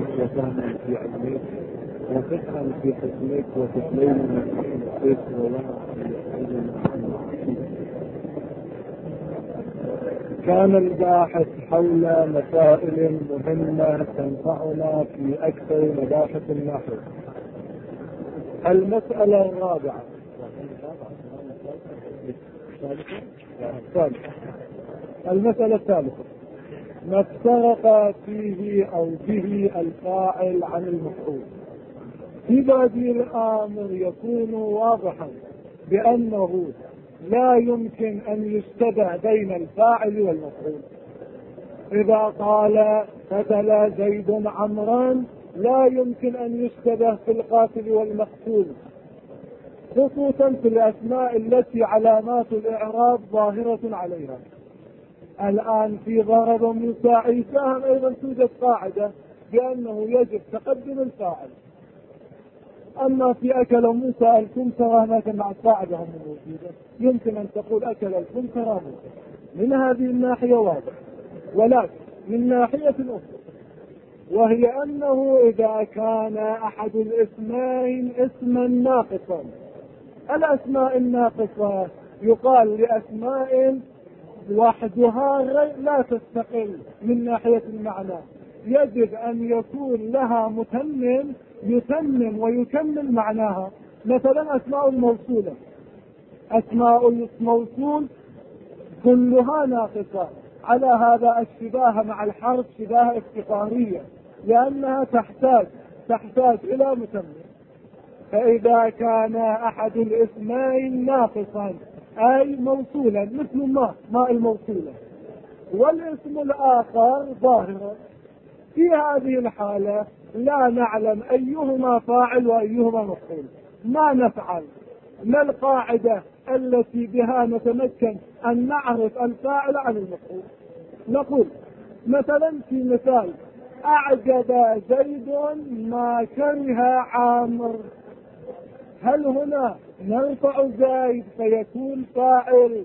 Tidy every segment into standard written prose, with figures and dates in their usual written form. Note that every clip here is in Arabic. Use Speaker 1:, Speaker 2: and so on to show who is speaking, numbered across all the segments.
Speaker 1: علمك وفهما في علمك وفقها في حكمك وتسليما في نفسك كان الباحث حول مسائل مهمة تنفعنا في أكثر مباحث النحو. المسألة الرابعة المسألة الثالثة ما افترق فيه أو به الفاعل عن المفعول. في بادئ الأمر يكون واضحا بأنه لا يمكن أن يشتبه بين الفاعل والمفعول. إذا قال قتل زيد عمرا لا يمكن أن يشتبه في القاتل والمقتول، خصوصا في الأسماء التي علامات الإعراب ظاهرة عليها. الآن في ضرب موسى عيسى أيضا توجد قاعدة بأنه يجب تقدم الفاعل. أما في أكل موسى الكمثرى ما كان مع القاعدة هم موجودة، يمكن أن تقول أكل الكمثرى موسى، من هذه الناحية واضح. ولكن من ناحية أخرى وهي أنه إذا كان أحد الاسمين اسما ناقصا، الأسماء الناقصة يقال لأسماء وحدها لا تستقل من ناحية المعنى، يجب أن يكون لها متمم يتمم ويكمل معناها. مثلا أسماء الموصولة، أسماء الموصول كلها ناقصة، على هذا الشباه مع الحرف شباه افتقارية لأنها تحتاج إلى متمم. فإذا كان أحد الاسمين ناقصا أي موصولا مثل ماء الموصولة، والاسم الآخر ظاهرا، في هذه الحالة لا نعلم أيهما فاعل وأيهما مفعول. ما نفعل؟ ما القاعدة التي بها نتمكن أن نعرف الفاعل عن المفعول؟ نقول مثلا في مثال أعجب زيد ما كره عامر، هل هنا نرفع زيد فيكون فاعل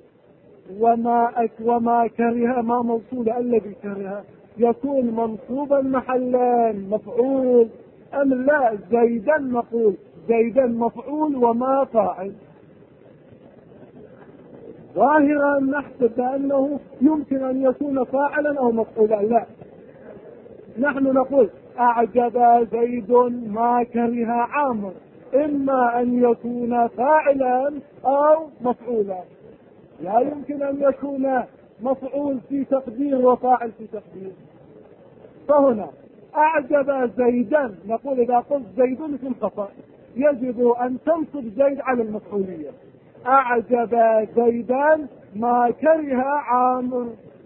Speaker 1: وما كره ما موصول الذي كره يكون منصوبا محلا مفعول، أم لا زيدا نقول زيدا مفعول وما فاعل؟ ظاهرا نحسب أنه يمكن أن يكون فاعلا أو مفعولا. لا، نحن نقول أعجب زيد ما كره عامر، إما أن يكون فاعلا أو مفعولا، لا يمكن أن يكون مفعول في تقدير وفاعل في تقدير. فهنا أعجب زيدا نقول إذا قلت زيد في الخطأ يجب أن تنصب زيد على المفعولية. أعجب زيدا ما كره عامر.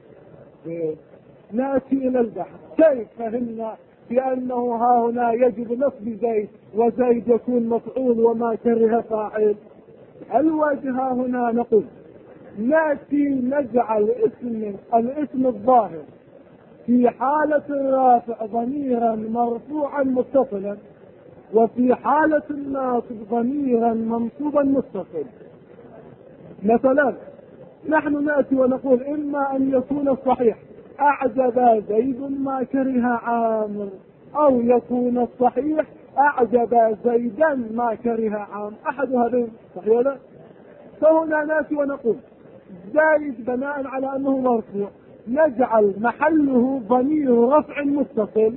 Speaker 1: نأتي إلى البحث، كيف فهمنا بأنه ها هنا يجب نصب زيد وزيد يكون مفعول وما كره فاعل؟ الوجه هنا نقول نأتي نجعل الاسم الظاهر في حالة الرافع ضميرا مرفوعا متصلا، وفي حالة الناصب ضميرا منصوبا متصل. مثلا نحن نأتي ونقول إما أن يكون الصحيح أعجب زيد ما كره عامر، أو يكون الصحيح أعجب زيدا ما كره عامر، أحد هذين صحيح ولا؟ فهنا نأتي ونقول زيد بناء على أنه مرفوع نجعل محله ضمير رفع متصل،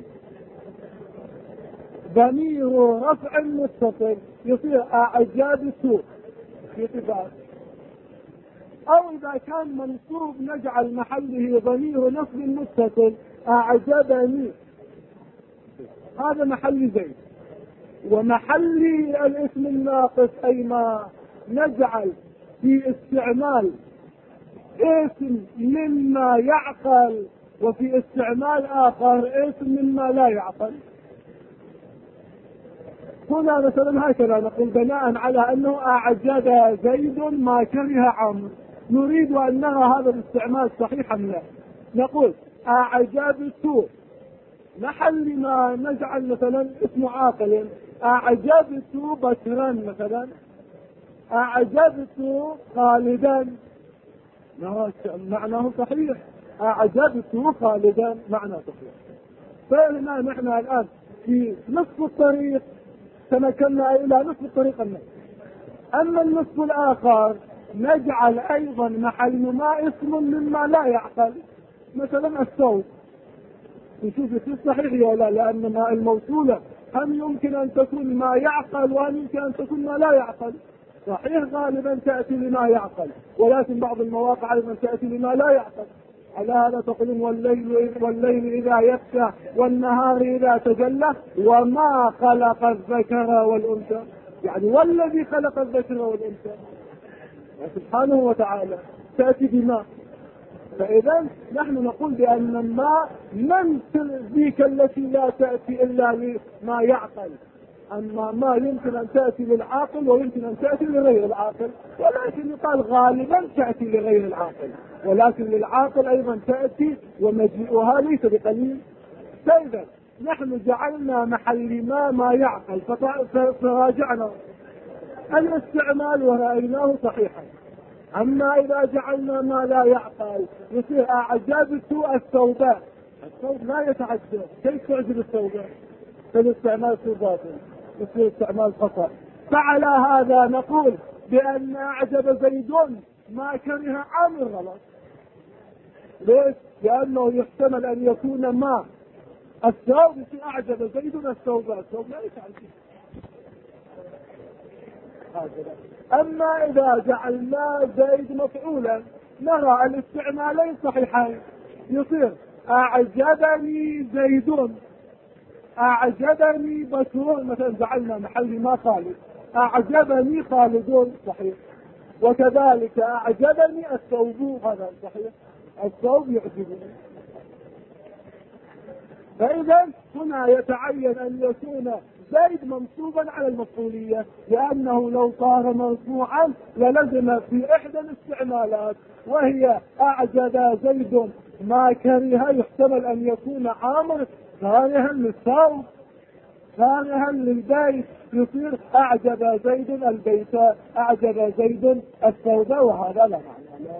Speaker 1: ضمير رفع متصل يصير أعجاب سوء في صفات، أو إذا كان منصوب نجعل محله ضمير نصب متصل أعجبني، هذا محل زيد. ومحل الاسم الناقص أي ما نجعل في استعمال اسم مما يعقل وفي استعمال آخر اسم مما لا يعقل. هنا مثلا هكذا نقول بناء على أنه أعجب زيد ما كره عمرو، نريد أن نرى هذا الاستعمال صحيحا لا. نقول أعجبت، محل ما نجعل مثلا اسم عاقل أعجبت بكرا، مثلا أعجبت خالدا، معناه صحيح، أعجبت خالدا معناه صحيح. فهنا نحن الآن في نصف الطريق تمكنا إلى نصف الطريق النصف. أما النصف الآخر نجعل أيضا محل ما اسم مما لا يعقل، مثلا الثوب، نشوف في صحيح ولا لا، لأن ما الموصولة هم يمكن أن تكون ما يعقل وهم يمكن أن تكون ما لا يعقل. صحيح غالبا تأتي لما يعقل، ولكن بعض المواقع أيضا تأتي لما لا يعقل. على هذا تقولون والليل إذا يغشى والنهار إذا تجلى وما خلق الذكر والأنثى، يعني والذي خلق الذكر والأنثى سبحانه وتعالى تأتي بما. فإذا نحن نقول بأن الماء من ذيك التي لا تأتي إلا لما يعقل، أما ما يمكن أن تأتي للعاقل ويمكن أن تأتي لغير العاقل، ولكن يقال غالبا تأتي لغير العاقل، ولكن للعاقل أيضا تأتي ومجيئها ليس بقليل. فإذا نحن جعلنا محل ما يعقل، فراجعنا الاستعمال ورأيناه صحيحا. أما إذا جعلنا ما لا يعقل يصير أعجبت الثوبان، الثوب لا يتعجب، كيف تعجب الثوبان؟ فالاستعمال في باطل، يصير استعمال خطأ. فعلى هذا نقول بأن أعجب زيد ما كره عامر غلط. ليش؟ لأنه يحتمل أن يكون ما الثوب في أعجب زيد الثوبان، الثوب لا يتعجب. أما إذا جعلنا زيد مفعولا نرى الاستعمالين صحيحين، يصير أعجبني زيد، أعجبني بكر، مثلا جعلنا محل ما خالد، أعجبني خالدون صحيح، وكذلك أعجبني الثوب، هذا صحيح، الثوب يعجبني. فإذا هنا يتعين أن يكون زيد منصوبا على المفعولية، لأنه لو صار مرفوعا للزم في إحدى الاستعمالات، وهي أعجب زيد ما كره، يحتمل أن يكون عامر كارها للثوب كارها للبيت، يصير أعجب زيد البيت، أعجب زيد الثوب، وهذا لا معنى له.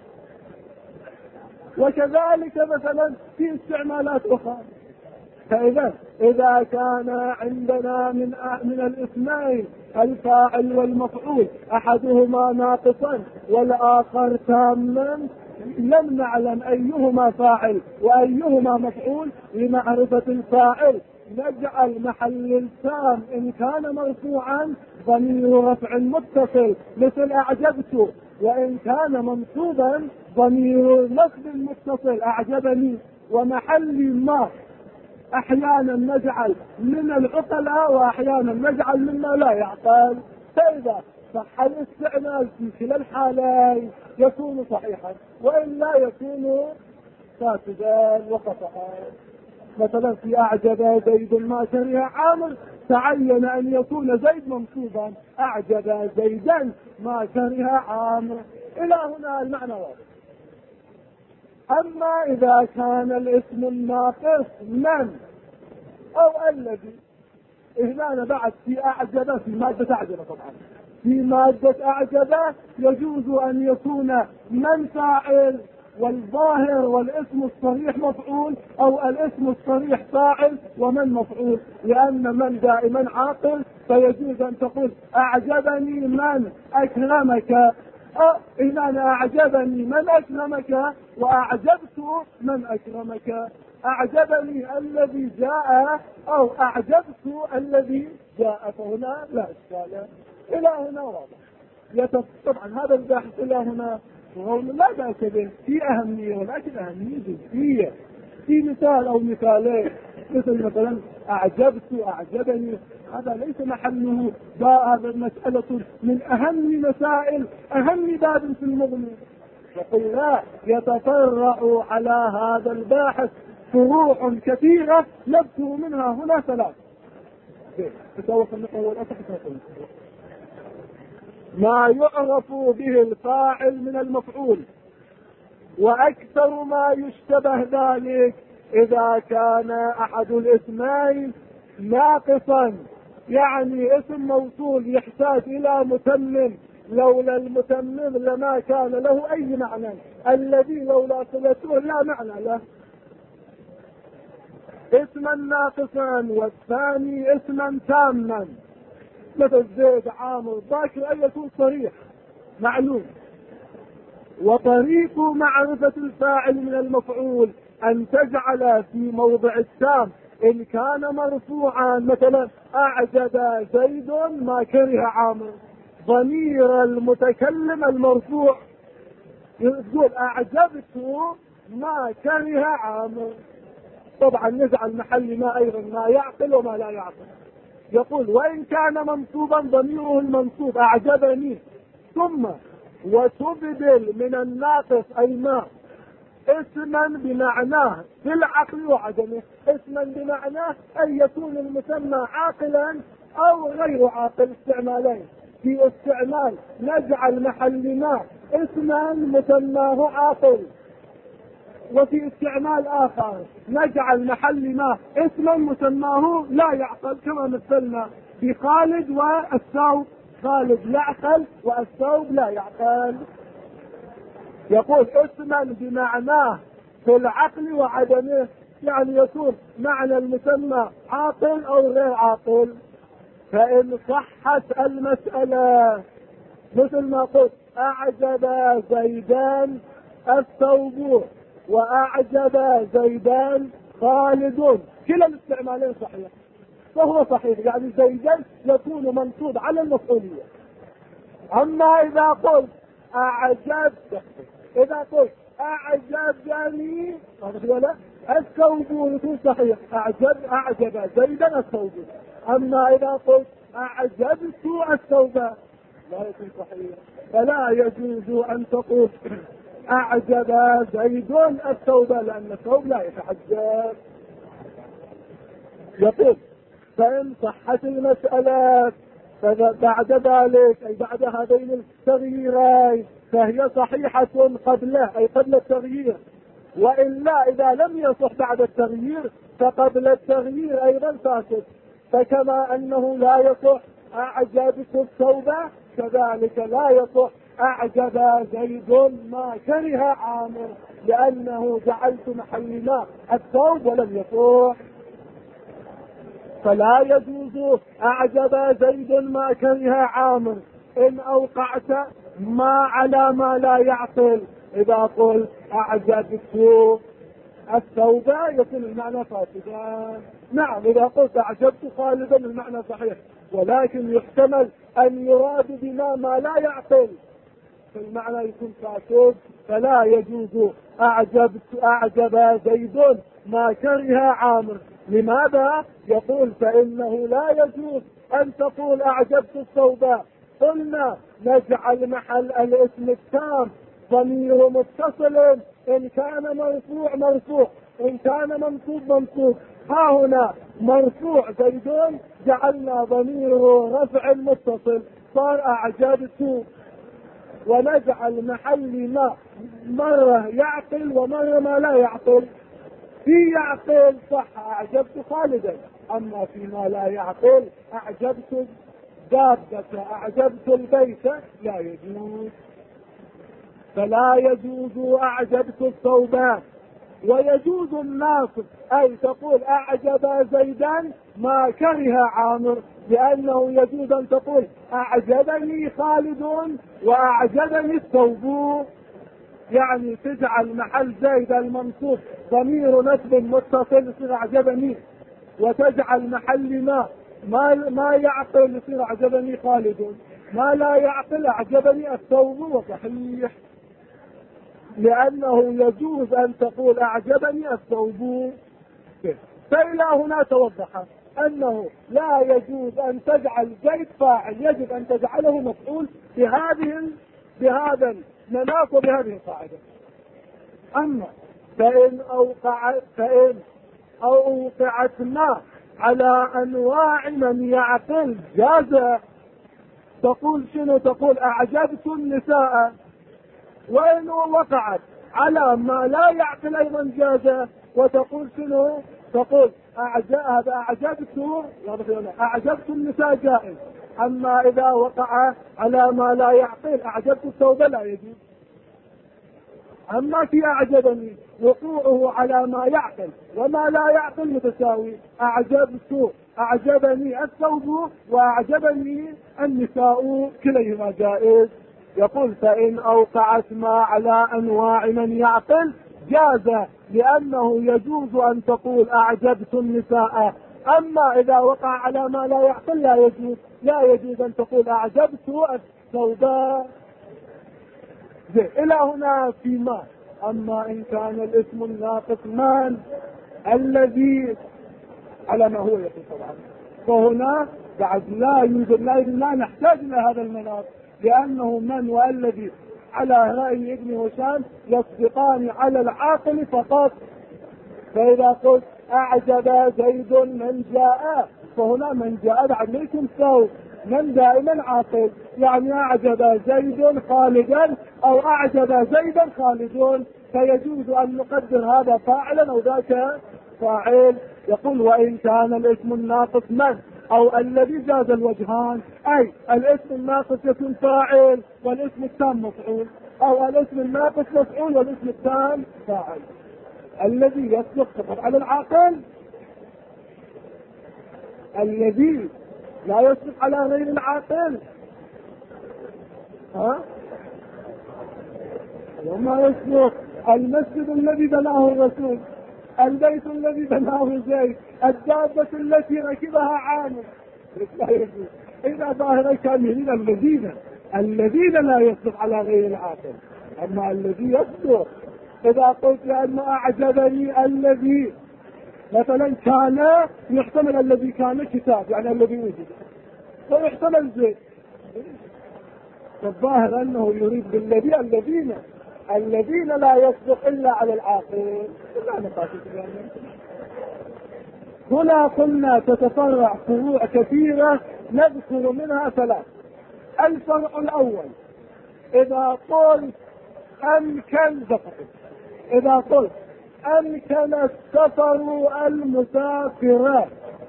Speaker 1: وكذلك مثلا في استعمالات أخرى. فإذا إذا كان عندنا من الاسمين الفاعل والمفعول أحدهما ناقصا والآخر تاما، لم نعلم أيهما فاعل وأيهما مفعول. لمعرفة الفاعل نجعل محل التام إن كان مرفوعا ضمير رفع متصل مثل أعجبت، وإن كان منصوبا ضمير نصب متصل أعجبني. ومحل ما أحيانا نجعل من العقلاء وأحيانا نجعل مما لا يعقل. فإذا صح الاستعمال في كلا الحالين يكون صحيحا، وإلا يكون فاسدا وخطأ. مثلا في أعجب زيد ما كره عامر تعين أن يكون زيد منصوبا، أعجب زيدا ما كره عامر. إلى هنا المعنى واضح. أما إذا كان الاسم الناقص من أو الذي، هنا بعد في أعجب، في مادة أعجب طبعا، في مادة أعجب يجوز أن يكون من فاعل والظاهر والاسم الصريح مفعول، أو الاسم الصريح فاعل ومن مفعول، لأن من دائما عاقل، فيجوز أن تقول أعجبني من أكرمك، إذا أعجبني من أكرمك وأعجبت من أكرمك، أعجبني الذي جاء أو أعجبت الذي جاء، فهنا لا إشكال. إلى هنا واضح. طبعا هذا البحث إلى هنا لا بأس به، في أهمية، ولكن أهمية جزئية. في مثال أو مثالين، مثل مثلا أعجبت أعجبني، هذا ليس محله. هذا مسألة من أهم مسائل، أهم باب في المغني. يقول لا، يتفرع على هذا الباحث فروع كثيرة نذكر منها هنا ثلاث. ما يعرف به الفاعل من المفعول، وأكثر ما يشتبه ذلك إذا كان أحد الاسمين ناقصا، يعني اسم موصول يحتاج إلى متمم، لولا المتمم لما كان له أي معنى، الذي لولا صلته لا معنى له. اسما ناقصا والثاني اسما تاما، مثل زيد عامر باكر أن يكون صريح معلوم. وطريق معرفة الفاعل من المفعول أن تجعل في موضع التام إن كان مرفوعا، مثلا أعجب زيد ما كره عامر، ضمير المتكلم المرفوع يقول أعجبت ما كره عامر. طبعا نجعل محل ما أيضا ما يعقل وما لا يعقل. يقول وإن كان منصوبا ضميره المنصوب أعجبني، ثم وتبدل من الناقص أي ما اسما بمعناه في العقل وعدمه. اسما بمعناه أن يكون المسمى عاقلا أو غير عاقل، استعمالين. في استعمال نجعل محل ما اسما مسماه عاقل، وفي استعمال آخر نجعل محل ما اسما مسماه لا يعقل، كما مثلنا بخالد والثوب، خالد يعقل والثوب لا يعقل. يقول اسما بمعناه في العقل وعدمه، يعني يكون معنى المسمى عاقل أو غير عاقل. فإن صحت المسألة مثل ما قلت أعجب زيدان الثوب وأعجب زيدان خالد، كلا الاستعمالين صحيح، فهو صحيح، يعني زيدان يكون منصوب على المفعولية. أما إذا قلت أعجبني الثوب يكون صحيح، أعجب زيدا الثوب. أما إذا قلت أعجبت الثوب لا يكون صحيح. فلا يجوز أن تقول أعجب زيد الثوب، لأن الثوب لا يتحجب. يقول فإن صحت المسألة بعد ذلك أي بعد هذين التغييرين فهي صحيحة قبله أي قبل التغيير، وإلا إذا لم يصح بعد التغيير فقبل التغيير أيضا فاسد. فكما أنه لا يصح أعجبت الثوب كذلك لا يصح أعجب زيد ما كره عامر، لأنه جعلت محل ما الثوب ولم يصح. فلا يجوز أعجب زيد ما كره عامر إن أوقعت ما على ما لا يعقل. إذا قلت أعجبت الثوب يكون المعنى فاسدا. نعم إذا قلت أعجبت خالدا المعنى صحيح، ولكن يحتمل أن يراد بما ما لا يعقل فالمعنى يكون فاسد. فلا يجوز أعجب زيد ما كره عامر. لماذا؟ يقول فإنه لا يجوز أن تقول أعجبت الثوب. قلنا نجعل محل الاسم التام ضمير متصل، إن كان مرفوع مرفوع، إن كان منصوب منصوب. ها هنا مرفوع زيدون جعلنا ضمير رفع متصل صار أعجبت، ونجعل محل ما مرة يعقل ومرة ما لا يعقل. في يعقل صح أعجبت خالدا، أما فيما لا يعقل أعجبت دابة أعجبت البيت لا يجوز. فلا يجوز أعجبت الثوب. ويجوز الناصب أي تقول أعجب زيدا ما كره عامر، لأنه يجوز أن تقول أعجبني خالد وأعجبني الثوب، يعني تجعل محل زيد المنصوب ضمير نسب متصل يصير أعجبني، وتجعل محل ما يعقل يصير أعجبني خالد، ما لا يعقل أعجبني الثوب. وصحيح لأنه يجوز أن تقول أعجبني الثوب. فإلى هنا توضح أنه لا يجوز أن تجعل زيد فاعل، يجب أن تجعله مفعول بهذا المناط وبهذه القاعدة. أما فإن أوقعت ما على أنواع من يعقل جاز. تقول شنو؟ تقول أعجبت النساء، وإن وقعت على ما لا يعقل أيضا جاز. وتقول شنو؟ تقول أعجبت النساء جائز. أما إذا وقع على ما لا يعقل أعجبت الثوب لا يجوز. أما في أعجبني وقوعه على ما يعقل وما لا يعقل متساوي. أعجبني الثوب وأعجبني النساء كليهما جائز. يقول فإن أوقعت ما على أنواع من يعقل جاز، لأنه يجوز أن تقول أعجبت النساء. أما إذا وقع على ما لا يعقل لا يجوز أن تقول أعجبت الثوباء. إلى هنا فيما. أما إن كان الاسم الناقص من الذي على ما هو يقول طبعا، فهنا بعد لا نحتاج إلى هذا المناط، لأنه من والذي على رأي ابن هشام يصدقان على العاقل فقط. فإذا قلت أعجب زيد من جاء، فهنا من جاء بعد ليس ثوب، من دائما عاقل، يعني أعجب زيد خالدا أو أعجب زيدا خالدون، فيجوز أن نقدر هذا فاعلا أو ذاك فاعل. يقول وإن كان الاسم الناقص من أو الذي جاز الوجهان، أي الاسم الناقص يكون فاعل والاسم التام مفعول، أو الاسم الناقص مفعول والاسم التام فاعل. الذي يصدق فقط على العاقل، الذي لا يصدق على غير العاقل وما يصدق. المسجد الذي بناه الرسول، البيت الذي بناه زيد، الدابة التي ركبها عامر، لا يجوز. إذا ظاهر كاملين الذين لا يصدق على غير العاقل. أما الذي يصدق، إذا قلت لأنه أعجبني الذي مثلا كان، يحتمل الذي كان كتاب يعني الذي وجد، ويحتمل زيد. الظاهر أنه يريد بالذي الذين لا يصدق إلا على العاقل. لا نقاش هنا. قلنا تتفرع فروع كثيرة نذكر منها 3. الفرع الأول إذا قلت أمكن السفر المسافر،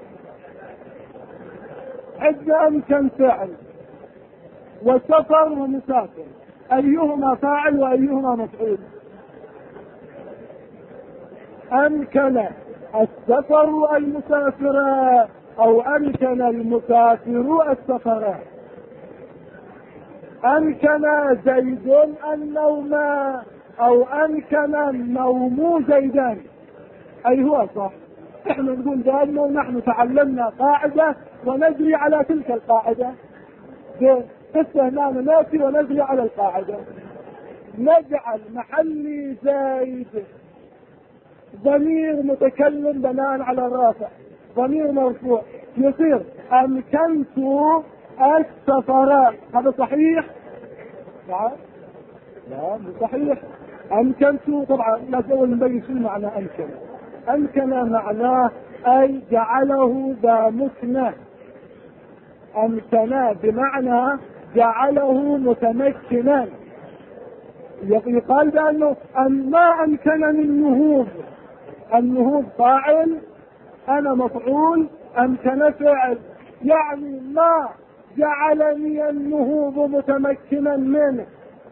Speaker 1: عندنا أمكن فعل وسفر ومسافر، أيهما فاعل وأيهما مفعول؟ أمكن السفر المسافر أو أمكن المسافر السفر. أمكن زيد النوم أو أمكن النوم زيدان، أي هو صح؟ احنا نقول بأنه نحن تعلمنا قاعدة ونجري على تلك القاعدة، استهنانا ناتي ونجري على القاعدة. نجعل محل زيد ضمير متكلم بناء على الرافع، ضمير مرفوع، يصير أمكنت السفر. هذا صحيح؟ لا مو صحيح. أمكنت طبعا لازم نبين شو معنى أمكن معناه أي جعله ذا مكنة. أمكن بمعنى جعله متمكنا. يقال بأنه ما أمكنني النهوض فاعل، أنا مفعول، أمكن فعل، يعني ما جعلني النهوض متمكنا منه.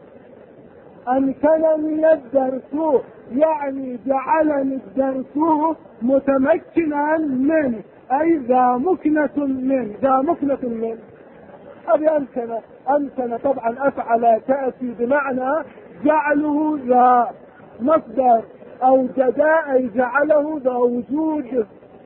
Speaker 1: أمكنني الدرس يعني جعلني الدرس متمكنا منه، أي ذا مكنة منه. هذه أمكن طبعا أفعل تأتي بمعنى جعله ذا مصدر، أوجد أي جعله ذا وجود،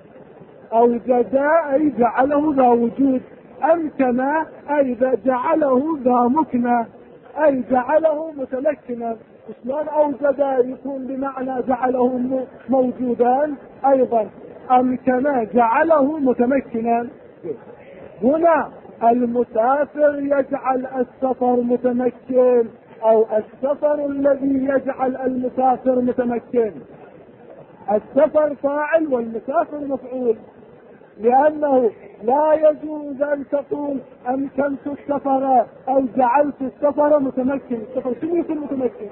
Speaker 1: أمكن أي جعله ذا مكنة أي جعله متمكنا. شلون أوجد يكون بمعنى جعله موجودا أيضا؟ أمكن جعله متمكنا. هنا المسافر يجعل السفر متمكن، أو السفر الذي يجعل المسافر متمكن. السفر فاعل والمسافر مفعول، لأنه لا يجوز أن تقول أمكنت السفر أو جعلت السفر متمكن. السفر شنو يكون متمكن؟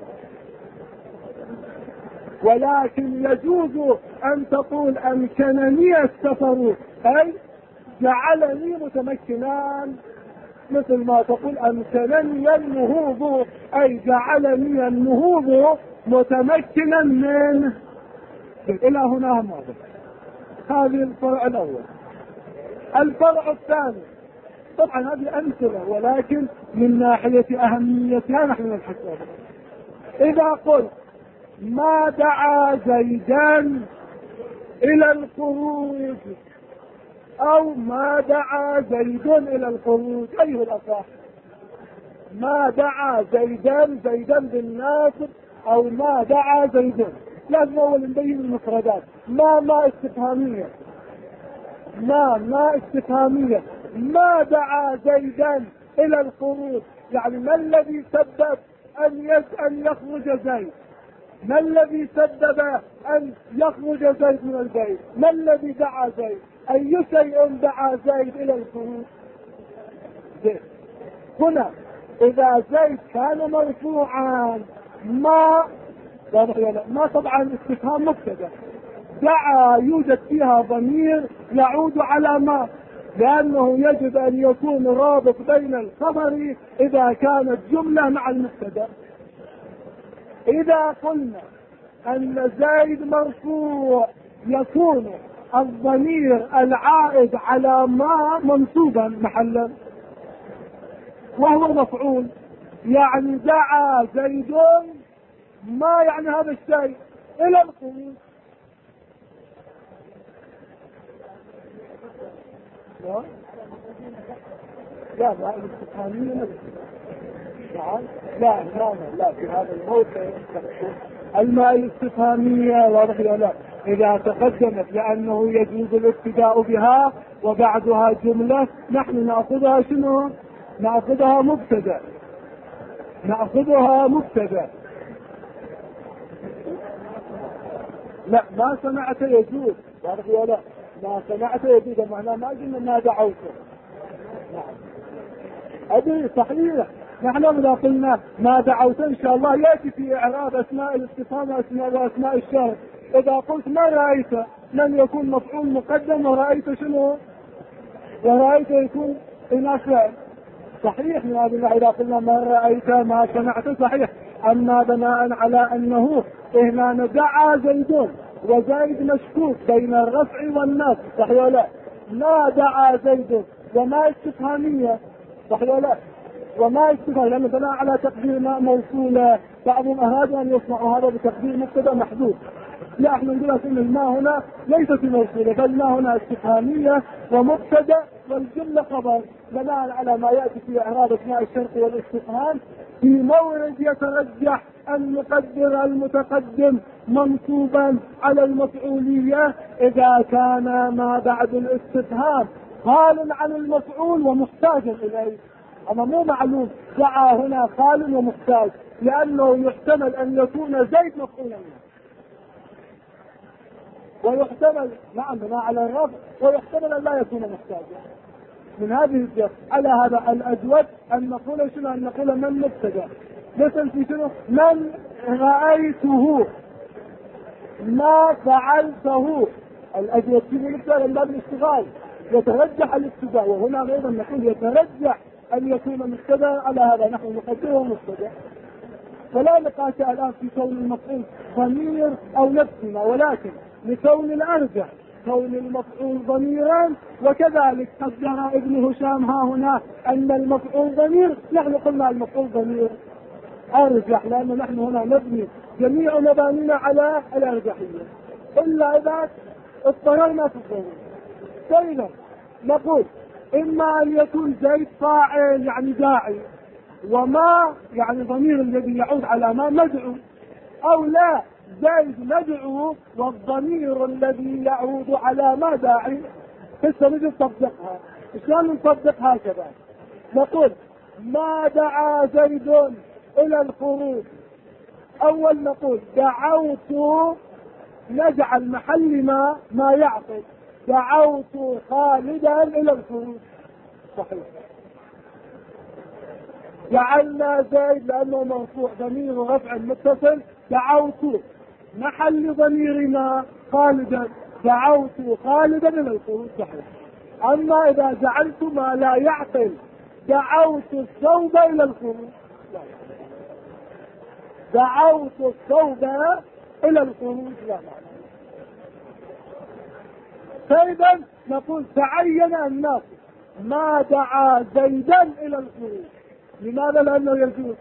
Speaker 1: ولكن يجوز أن تقول أمكنني السفر أي جعلني متمكنا، مثل ما تقول أمكنني النهوض أي جعلني النهوض متمكنا منه. إلى هنا ماذا؟ هذه الفرع الأول. الفرع الثاني، طبعا هذه أمثلة ولكن من ناحية أهميتها نحن نتحسب. إذا قلت ما دعا زيدا إلى الخروج أو ما دعا زيد إلى الخروج، أيه الأصح؟ ما دعا زيدا بالناصب أو ما دعا زيد. لازم أول نبين المفردات. ما استفهامية، ما استفهامية. ما دعا زيدا إلى الخروج، يعني ما الذي سبب أن يخرج زيد؟ ما الذي سبب أن يخرج زيد من البيت؟ ما الذي دعا زيد؟ أي شيء دعا زيد إلى الخروج؟ هنا إذا زيد كان مرفوعا ما طبعا استفهام مبتدأ. دعا يوجد فيها ضمير يعود على ما، لأنه يجب أن يكون رابط بين الخبر إذا كانت جملة مع المبتدأ. إذا قلنا أن زيد مرفوع يكون الضمير العائد على ما منصوبا محلا وهو مفعول، يعني دعا زيد ما يعني هذا الشيء إلى الخروج. لا الاستفهامية لا في هذا الموقع الماء الاستفهامية واضح ولا لا؟ إذا تقدمت لأنه يجوز الابتداء بها وبعدها جملة نحن نأخذها شنو؟ نأخذها مبتدأ. لا ما سمعت يجوز واضح ولا لا؟ ما سمعت يجوز معناه ما قلنا ما دعوته. نعم أدري صحيح. نحن إذا قلنا ما دعوت إن شاء الله يأتي في إعراب أسماء الاستفهام وأسماء الشرط. إذا قلت ما رأيت لم يكون مفعول مقدم ورأيت شنو؟ ورأيت يكون إناث صحيح. من هذا إذا قلنا ما رأيت ما سمعت صحيح. أما بناء على أنه هنا دعا زيد وزيد مشكوك بين الرفع والنصب صحيح ولا لا؟ ما دعا زيد وما استفهامية صحيح ولا لا؟ وما استفهام لأنه بناء على تقدير ما موصولة. بعضهم أرادوا أن يصنعوا هذا بتقدير مبتدأ محدود. لا احنا نقول ان الماء هنا ليست موصولة بل ما هنا استفهامية ومبتدأ والجملة خبر بناء على ما يأتي في إعراب أسماء الشرط والاستفهام في مورد يترجح أن نقدر المتقدم منصوبا على المفعولية إذا كان ما بعد الاستفهام خال عن المفعول ومحتاجا إليه. أما مو معلوم دعا هنا خال ومحتاج لأنه يحتمل أن يكون زيد مفعولا ويحتمل نعم بناء على الرفع ويحتمل أن لا يكون محتاجا. من هذه الجهة على هذا الأجود أن نقول شنو؟ أن نقول من مبتدأ مثل في شنو؟ من رأيته ما فعلته. الأجود في مبتدأ من باب الاشتغال يترجح الابتداء وهنا أيضا نقول يترجح أن يكون مبتدأ. على هذا نحن نقدره مبتدأ. فلا نقاش الآن في كون المفعول ضمير أو نفسنا ولكن لكون الأرجح كون المفعول ضميرا. وكذلك قدر ابن هشام ها هنا أن المفعول ضمير. نحن قلنا المفعول ضمير أرجح لأن نحن هنا نبني جميع مبانينا على الأرجحية إلا إذا اضطررنا في الضمير. فإذا نقول إما أن يكون زيد فاعل يعني داعي وما يعني ضمير الذي يعود على ما مدعو، أو لا زيد مدعو والضمير الذي يعود على ما داعي. هسه نجي نطبقها. شلون نطبقها كذا؟ نقول ما دعا زيد إلى الخروج. أول نقول دعوت نجعل محل ما يعقد دعوت خالدا إلى الخروج صحيح. جعلنا زيد لأنه مرفوع ضمير رفع متصل دعوت محل ضميرنا خالدا دعوت خالدا إلى الخروج صحيح. أما إذا جعلت ما لا يعقل دعوت الثوب إلى الخروج دعوت الثوب إلى الخروج لا معنى. فإذا نقول تعين الناس ما دعا زيدا إلى الخروج. لماذا؟ لأنه يجوز.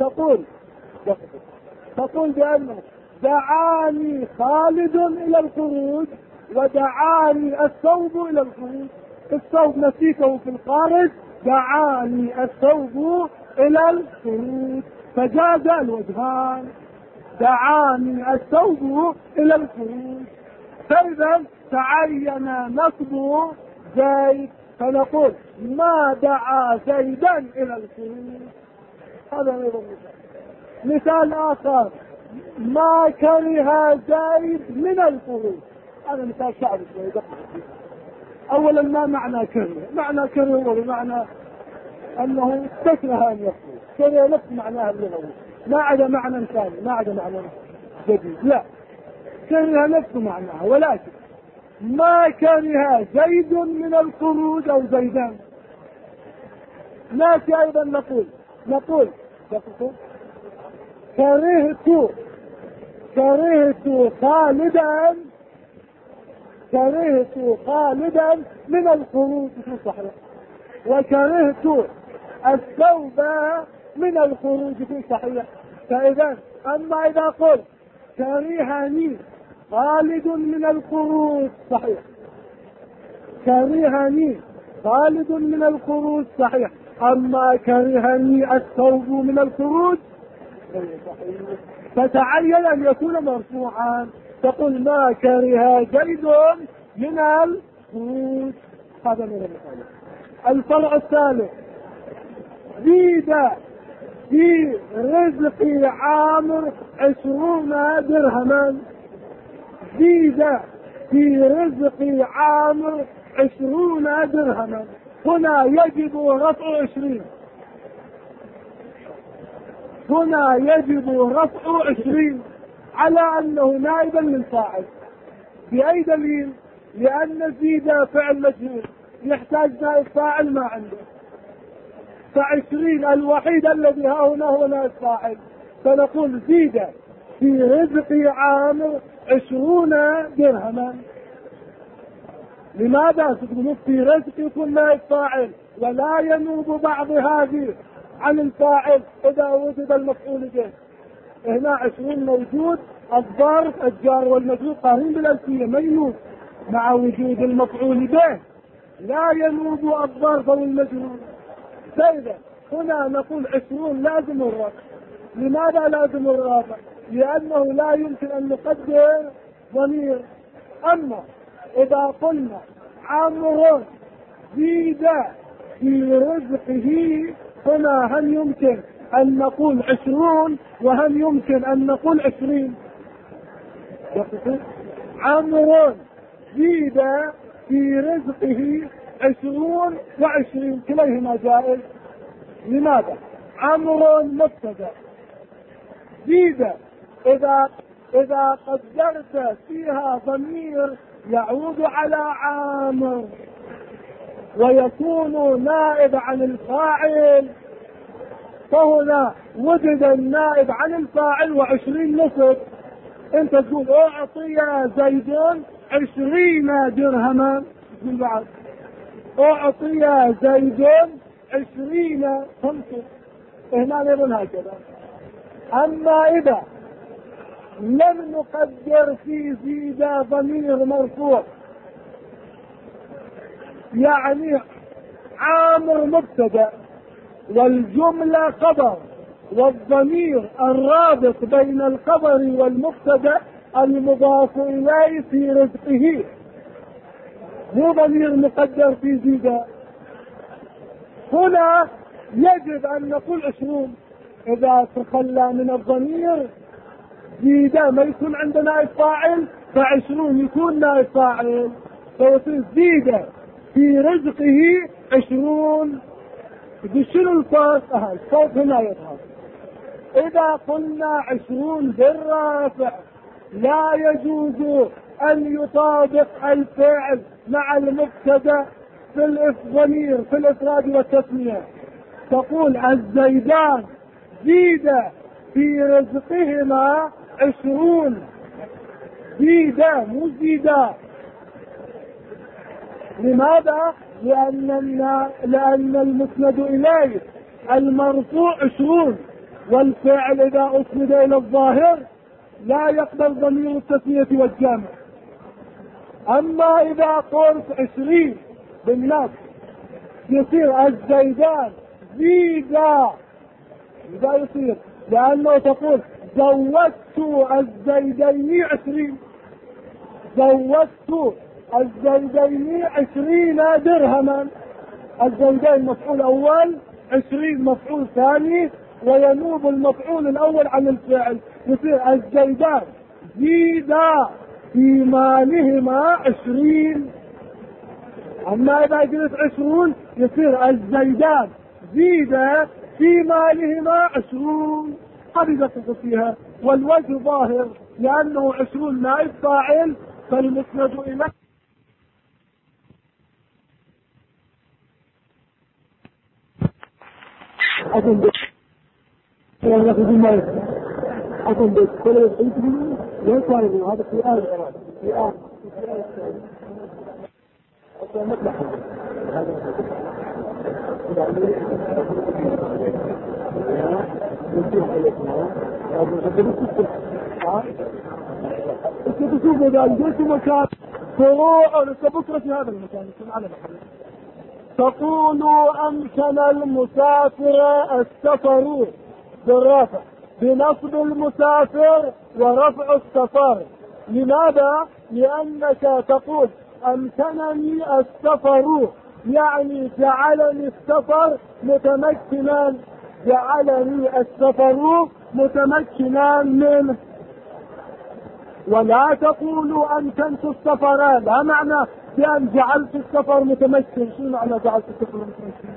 Speaker 1: تقول بأنه دعاني خالد إلى الخروج ودعاني الثوب إلى الخروج. الثوب نسيته في الخارج، دعاني الثوب إلى الخروج، فجاز الوجهان. دعاني الثوب إلى الخروج. فإذا تعين نصب زيد، فنقول ما دعا زيدا إلى الخروج. هذا أيضا مثال آخر، ما كره زيد من الخروج. هذا مثال شعبي شوي. أولا ما معنى كره؟ معنى كره هو بمعنى أنه تكره أن يخرج. كره نفس معناها اللغوي، ما عدا معنى ثاني، ما عدا معنى جديد. لا، كره نفس معناها. ولكن ما كره زيد من الخروج أو زيدان. ناسي أيضا نقول كرهت خالدا من الخروج في صحيح، وكرهت الثوب من الخروج في صحيح. فإذا أما إذا قلت كرهني خالد من الخروج صحيح، كرهني خالد من الخروج صحيح، أما كرهني الثوب من الخروج صحيح. فتعين أن يكون مرفوعا. تقول ما كره زيد من الخروج. هذا من المثال. الفرع الثالث، زيد في رزق عامر 20 درهما. زيد في رزق عامر 20 درهما. هنا يجب رفع 20. هنا يجب رفع 20 على أنه نائبا للفاعل. بأي دليل؟ لأن زيد فعل مجهول يحتاج نائب فاعل ما عنده، ف20 الوحيد الذي ها هنا هو نائب فاعل. فنقول زيد في رزق عامر 20 درهما. لماذا؟ تقولون في رزق يكون نائب فاعل ولا ينوب بعض هذه عن الفاعل إذا وجد المفعول به. هنا 20 موجود، الظرف الجار والمجرور قارين بالألفية ما ينوب مع وجود المفعول به، لا ينوب الظرف والمجرور. فإذا هنا نقول 20 لازم الرفع. لماذا لازم الرفع؟ لأنه لا يمكن أن نقدر ضمير. أما إذا قلنا عمرو زيد في رزقه، هنا هل يمكن أن نقول 20 وهل يمكن أن نقول 20؟ عمرو زيد في رزقه 20 و20 كليهما جائز. لماذا؟ عمرو مبتدأ، زيد إذا قدرت فيها ضمير يعود على عامر ويكون نائب عن الفاعل، فهنا وجد النائب عن الفاعل 20 نصف. انت تقول اعطي زيد 20 درهما، من بعد اعطي زيد 20 خمسة. هنا نقول هكذا. اما اذا لم نقدر في زيد ضمير مرفوع، يعني عامر مبتدأ والجملة خبر والضمير الرابط بين الخبر والمبتدأ المضاف إليه في رزقه، مو ضمير مقدر في زيد. هنا يجب أن نقول 20. إذا تخلى من الضمير زيد ما يكون عندنا نائب فاعل، ف20 يكون نائب فاعل، فيصير زيد في رزقه 20. شنو الفرق؟ الفرق هنا يظهر. إذا قلنا 20 بالرافع لا يجوز أن يطابق الفعل مع المبتدأ في الضمير في الإفراد والتثنية. تقول الزيدان زيد في رزقهما 20 زيدا مو زيدا. لماذا؟ لأن المسند إليه المرفوع 20، والفعل إذا أسند إلى الظاهر لا يقبل ضمير التثنية والجمع. أما إذا قلت 20 بالنص يصير الزيدان زيدا. إذا يصير لأنه تقول زودت الزيدين 20، زودت الزيدين 20 درهما. الزيدين مفعول أول، 20 مفعول ثاني، وينوب المفعول الأول عن الفعل، يصير الزيدان زيدا في مالهما 20. أما إذا قلت 20 يصير الزيدان زيدا في مالهما 20. هذه دقيقة فيها، والوجه ظاهر لأنه 20 نائب فاعل، فالمسند إليه أظن بك يعني يأخذ الماء أظن بك كل يبعيد لا يتعرض. هذا في آية في آية تشوف إذا جئت مكان فروع لسبكرة في هذا المكان على محل تقول أمكن المسافر السفر بالرفع بنصب المسافر ورفع السفر. لماذا؟ لأنك تقول أمكنني السفر يعني جعلني السفر متمكنا، جعلني السفر متمكنا منه. ولا تقولوا أمكنت السفر، لا معنى بأن جعلت السفر متمكن. شو معنى جعلت السفر متمكن؟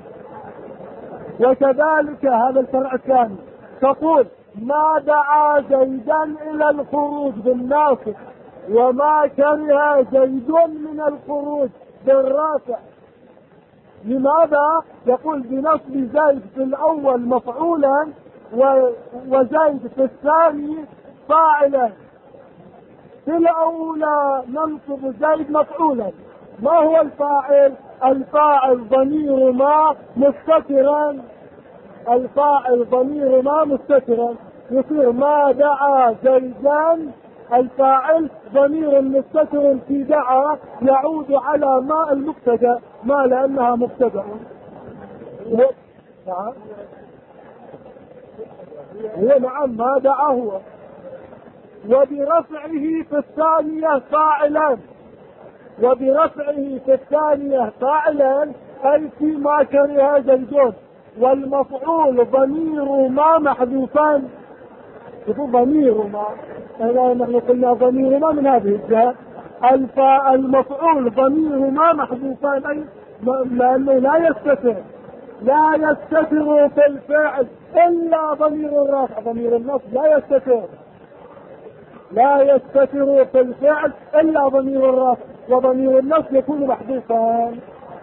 Speaker 1: وكذلك هذا الفرع الثاني تقول ما دعا زيدا إلى الخروج بالناصب، وما كره زيد من الخروج بالرافع. لماذا؟ يقول بنصب زيد في الأول مفعولا وزيد في الثاني فاعلا. في الأولى ننصب زيد مفعولا. ما هو الفاعل؟ الفاعل ضمير ما مستترا، الفاعل ضمير ما مستترا، يصير ما دعا زيدان الفاعل ضمير مستتر في دعا يعود على ما المبتدا، ما لأنها مبتدا. هو نعم ما دعا هو. وبرفعه في الثانية فاعلا، وبرفعه في الثانية فاعلا أي فيما كره زيدون، والمفعول ضمير ما محذوفان. شوفوا ضمير ما، نحن قلنا ضمير ما من هذه الجهة، المفعول ضمير ما محذوفان أي لأنه لا يستتر في الفعل إلا ضمير الرفع. ضمير النصب لا يستتر في الفعل إلا ضمير الرفع، وضمير النصب يكون محذوفان.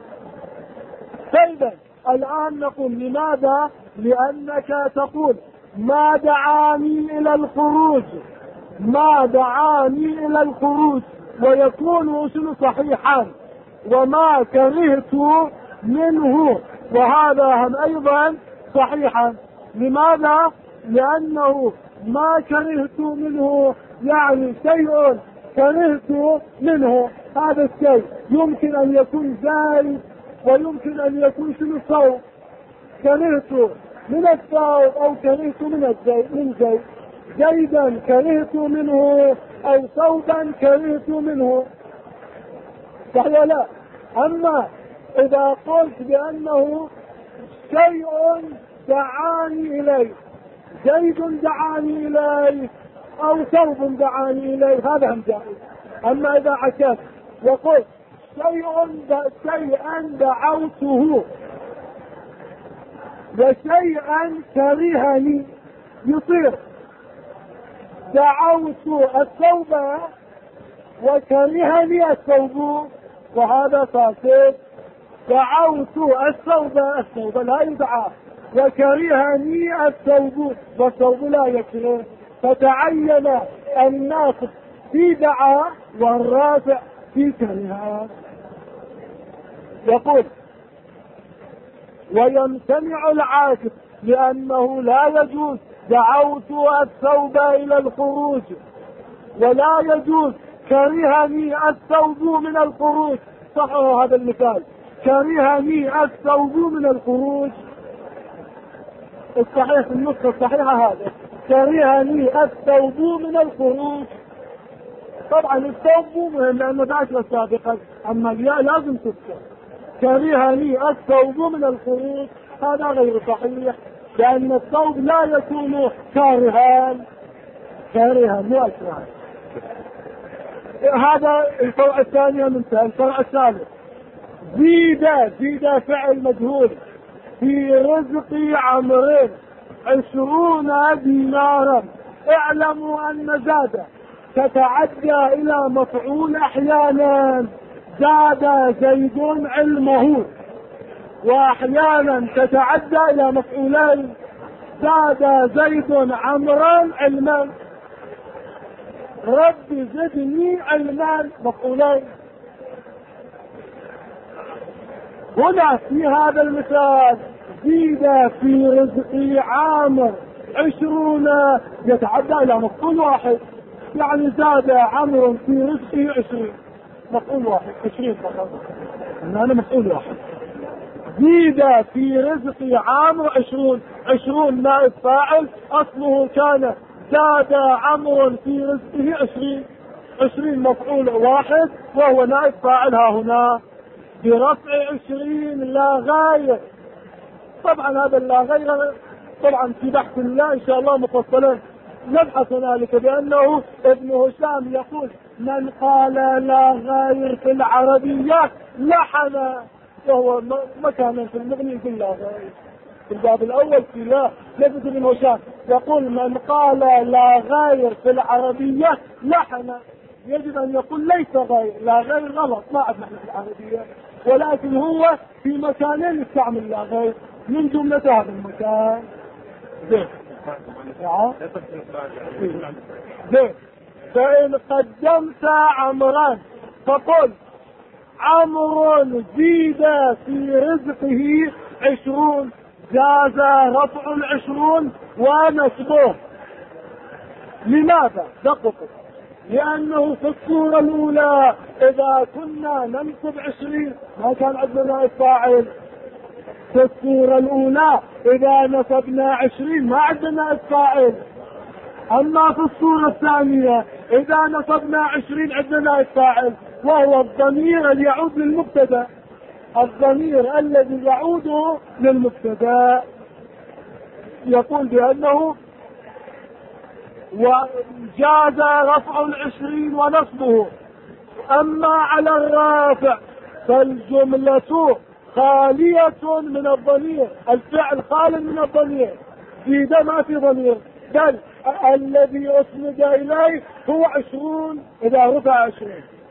Speaker 1: فإذا الآن نقول لماذا؟ لأنك تقول ما دعاني إلى الخروج، ما دعاني إلى الخروج، ويكون شنو صحيحا، وما كرهت منه، وهذا هم أيضا صحيحا. لماذا؟ لأنه ما كرهت منه يعني شيء كرهت منه، هذا الشيء يمكن أن يكون زائد ويمكن أن يكون شنو صوب. كرهت من الصوب أو كرهت من زيد، زيدا كرهت منه أو صوبا كرهت منه، صح ولا لا؟ أما إذا قلت بأنه شيء دعاني إليه، زيد دعاني إليه أو صوب دعاني إليه، هذا هم جائز. أما إذا عكست وقلت شيئا دعوته وشيئا كرهني، يصير دعوت الثوب وكرهني الثوب، وهذا فاسد. دعوت الثوب لا يدعى، وكرهني الثوب، والثوب لا يكره، فتعين الناصب في دعا والرافع في كره. يقول ويمتنع العاكف لأنه لا يجوز دعوت الثوب إلى الخروج، ولا يجوز كرهني الثوب من الخروج. صحوا هذا المثال، كرهني الثوب من الخروج. الصحيح النسخة الصحيحة هذا كرهني الثوب من الخروج. طبعا الثوب مهم لأنه دعشة سابقا، أما الياء لازم تذكر. كرهني الثوب من الخروج هذا غير صحيح، لأن الثوب لا يكون كارها مو أكرها. هذا الفرع الثاني منتهى. الفرع الثالث زيد فعل مجهول في رزق عمرو 20 دينارا. اعلموا أن زاد تتعدى إلى مفعول أحيانا، زاد زيد علمه، وأحيانا تتعدى إلى مفعولين، زاد زيد عمرا علما. رب زدني علما مفعولين. هنا في هذا المثال زيد في رزق عامر 20 يتعدى إلى مفعول واحد، يعني زاد عمرو في رزقه 20 مفعول واحد، 20 فقط، أنا مفعول واحد. زيد في رزق عامر 20 نائب فاعل، أصله كان زاد عمرو في رزقه 20 مفعول واحد، وهو نائب فاعل ها هنا برفع 20 لا غير. طبعا هذا لا غير طبعا في بحث الله إن شاء الله مفصلا نبحث هنالك، بأنه ابن هشام يقول من قال لا غير في العربية لحن، وهو مكانا في المغني يقول لا غير. في الباب الأول في لا لفظ ابن هشام يقول من قال لا غير في العربية لحن، يجب أن يقول ليس غير، لا غير غلط ما عد نحن في العربية، ولكن هو في مكانين يستعمل لا غير من جملة هذا المكان. زين فإن قدمت عمران فقل عمرو زيد في رزقه 20، جاز رفع 20 ونصبه. لماذا؟ دققوا، لأنه في الصورة الأولى إذا كنا ننصب 20 ما كان عندنا نائب فاعل. في الصورة الأولى إذا نصبنا 20 ما عندنا نائب فاعل. أما في الصورة الثانية إذا نصبنا 20 عندنا نائب فاعل، وهو الضمير اللي يعود للمبتدا، الضمير الذي يعود للمبتدا. يقول بأنه وجاز رفع 20 ونصبه. أما على الرافع فالجملة خالية من الضمير، الفعل خال من الضمير، في ده ما في ضمير، بل الذي أسند إليه هو 20 إذا رفع 20،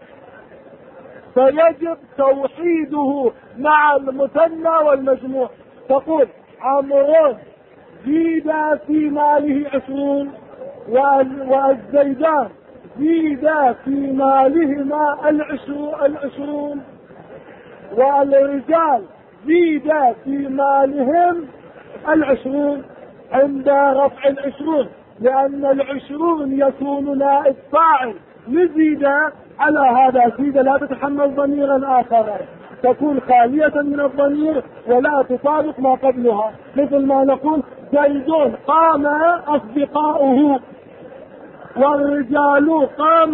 Speaker 1: فيجب توحيده مع المثنى والمجموع. تقول عمرو زيد في ماله 20 والزيدان زيد في مالهما 20 والرجال زيد في مالهم 20 عند رفع 20، لأن 20 يكون نائب فاعل لزيد. على هذا زيد لا تتحمل ضميرا آخر، تكون خالية من الضمير ولا تطابق ما قبلها، مثل ما نقول زيد قام أصدقاؤه والرجال قام،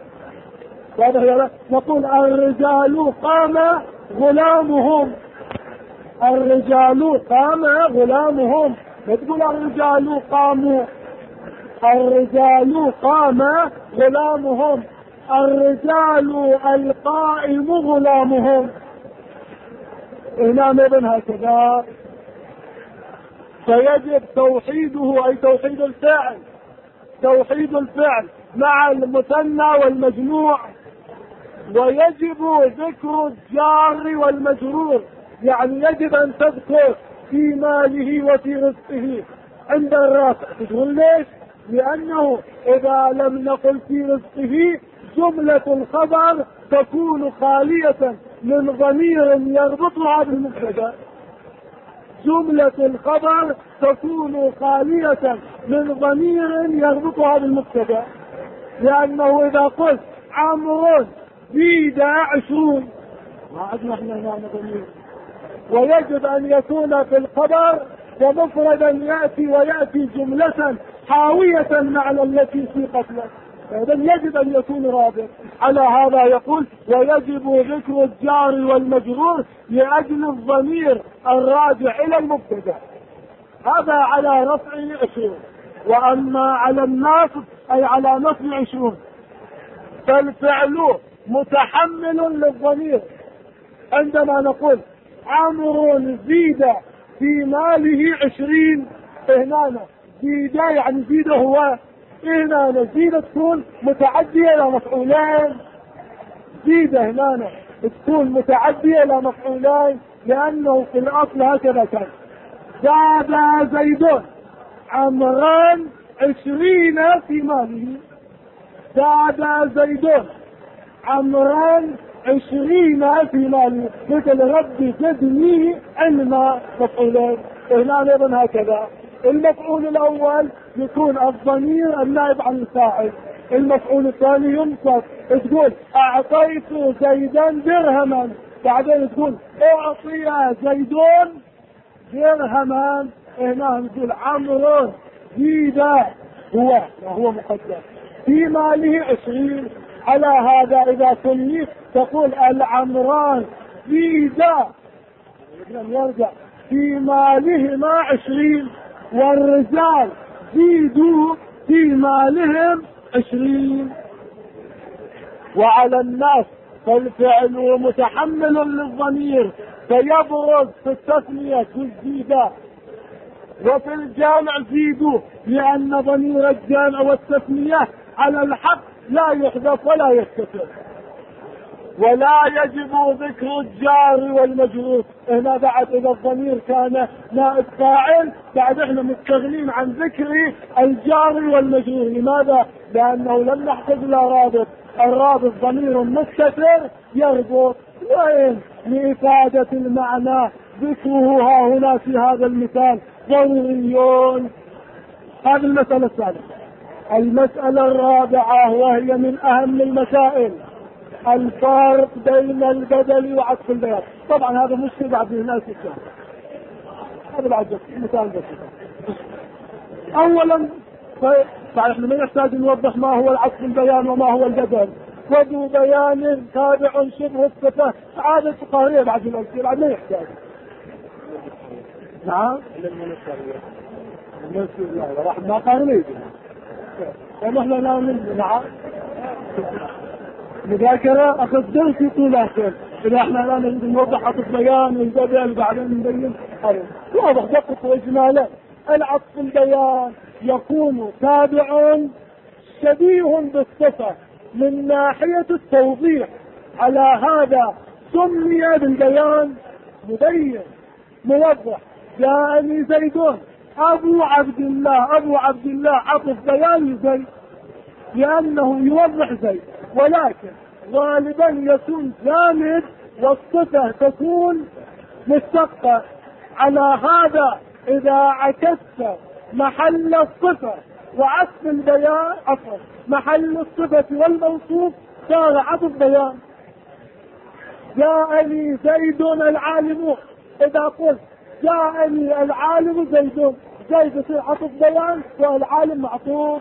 Speaker 1: نقول الرجال قام غلامهم، الرجال قام غلامهم، تقول الرجال قاموا، الرجال قام غلامهم، الرجال القائم غلامهم. هنا من هكذا فيجب توحيده، أي توحيد الفعل، توحيد الفعل مع المثنى والمجموع. ويجب ذكر الجار والمجرور، يعني يجب أن تذكر في ماله وفي رزقه عند الرافع. تقول ليش؟ لأنه إذا لم نقل في رزقه جملة الخبر تكون خالية من ضمير يربطها بالمبتدأ. جملة الخبر تكون خالية من ضمير يربطها بالمبتدأ، لأنه إذا قلت عمرو زيد 20 ما عدنا احنا هنا ضمير، ويجب أن يكون في الخبر ومفردا يأتي ويأتي جملة حاوية المعنى التي سيقت له، إذا يجب أن يكون رابط. على هذا يقول ويجب ذكر الجار والمجرور لأجل الضمير الراجع إلى المبتدأ. هذا على رفع 20. وأما على النصب أي على نصب 20 فالفعل متحمل للضمير. عندما نقول عمرو زيد في ماله 20 هنا زيد يعني زيد هو هنا زيد تكون متعدية إلى مفعولين. زيد هنا تكون متعدية إلى مفعولين لأنه في الأصل هكذا كان. زاد زيد عمران 20 في ماله. زاد زيد عمران 20 في ماله، مثل ربي زدني علما مفعولين. هنا أيضا هكذا. المفعول الأول يكون الضمير النائب عن الفاعل، المفعول الثاني ينصب. تقول أعطيت زيدا درهما، بعدين تقول أعطي زيدون درهما. هنا نقول عمرو زيد هو مقدم في ماله 20. على هذا إذا سميت تقول العمران زيد يرجع في مالهما 20 والرجال زيدوا في مالهم 20. وعلى الناس فالفعل متحمل للضمير فيبرز في التثنية بالزيادة، وفي الجامع زيدوا لأن ضمير الجامع والتثنية على الحق لا يحذف ولا يستتر. ولا يجب ذكر الجار والمجرور. هنا بعد إذا الضمير كان نائب فاعل بعد احنا مستغنين عن ذكر الجار والمجرور. لماذا؟ لأنه لم نحتاج إلى رابط. الرابط ضمير مستتر يربط، وين لإفادة المعنى ذكره ها هنا في هذا المثال ضروريون. هذه المسألة الثالثة. المسألة الرابعة وهي من أهم المسائل الفارق بين البدل وعطف البيان. طبعا هذا مشكل بعد الناس الشهر، هذا بعد مثال بسيط. اولا فاحنا ما نحتاج نوضح ما هو العطف البيان وما هو البدل. وذو بيان تابع شبه الصفة عادة فقهية بعد الأمثلة بعد ما يحتاج. نعم راح ما قارنين ونحن نعمل. نعم مذاكرة أخذ درسي طول أحسن. إذا احنا لا نريد نوضح عطف بيان والبدل بعدين نبين واضح دقق وإجمالا. العطف البيان يكون تابع شبيه بالصفة من ناحية التوضيح. على هذا سمي بالبيان مبين موضح. جاءني زيدون أبو عبد الله. أبو عبد الله عطف بيان زيد لأنه يوضح زيد، ولكن غالبا يكون جامد والصفة تكون مشتقة. على هذا إذا عكست محل الصفة وعطف البيان عفوا محل الصفة والموصوف صار عطف بيان. جاءني زيد العالم، إذا قلت جاءني العالم زيد زيد يصير عطف بيان والعالم معطوف.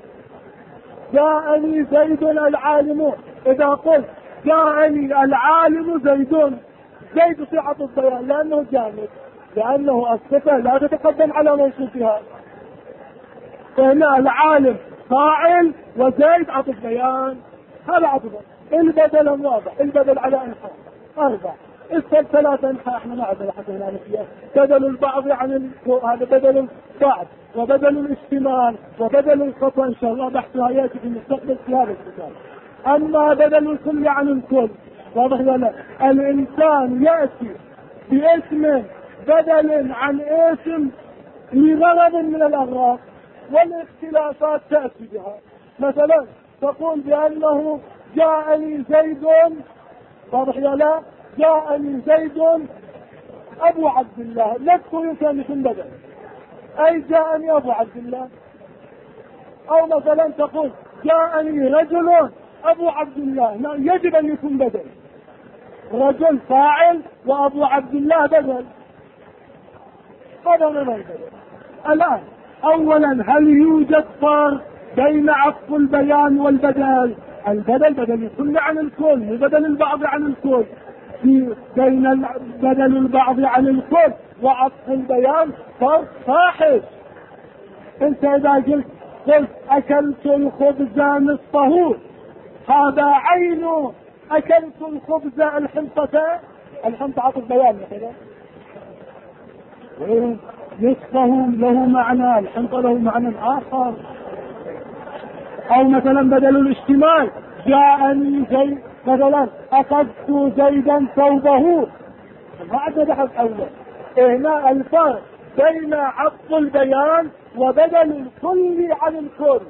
Speaker 1: جاءني زيد العالم، إذا قلت جاءني العالم زيد زيد يصير عطف بيان لأنه جامد، لأنه الصفة لا تتقدم على موصوفها. فهنا العالم فاعل وزيد عطف بيان. هذا عطف. البدل واضح. البدل على أنحاء 4 اسم 3 أنحاء احنا ما عندنا حتى هنا فيها. بدل البعض عن هذا بدل البعض وبدل الاشتمال وبدل الخطأ إن شاء الله بحثها يأتي في المستقبل في هذا الكتاب. أما بدل الكل عن الكل واضح ولا؟ الإنسان يأتي باسم بدل عن اسم لغرض من الأغراض، والاختلافات تأتي بها. مثلا تقول بأنه جاءني زيد، واضح يا لا؟ جاءني زيد أبو عبد الله، نذكر يمكن يكون بدل، أي جاءني أبو عبد الله. أو مثلا تقول جاءني رجل أبو عبد الله، يجب أن يكون بدل، رجل فاعل وأبو عبد الله بدل. هذا من البدل. الآن أولا، هل يوجد فرق بين عطف البيان والبدل؟ البدل بدل الكل عن الكل، بدل البعض عن الكل. بين بدل البعض عن الكل وعطف البيان فرق فاحش. انت اذا قلت اكلت الخبز نصفه، هذا عين اكلت الخبز الحنطة، الحنطة عطف بيان مثلا، نصفه له معنى، الحنطة له معنى آخر. أو مثلا بدل الاشتمال، جاءني زيد، مثلا أخذت زيدا ثوبه، ما عندنا بحث أول. هنا الفرق بين عطف البيان وبدل الكل عن الكل.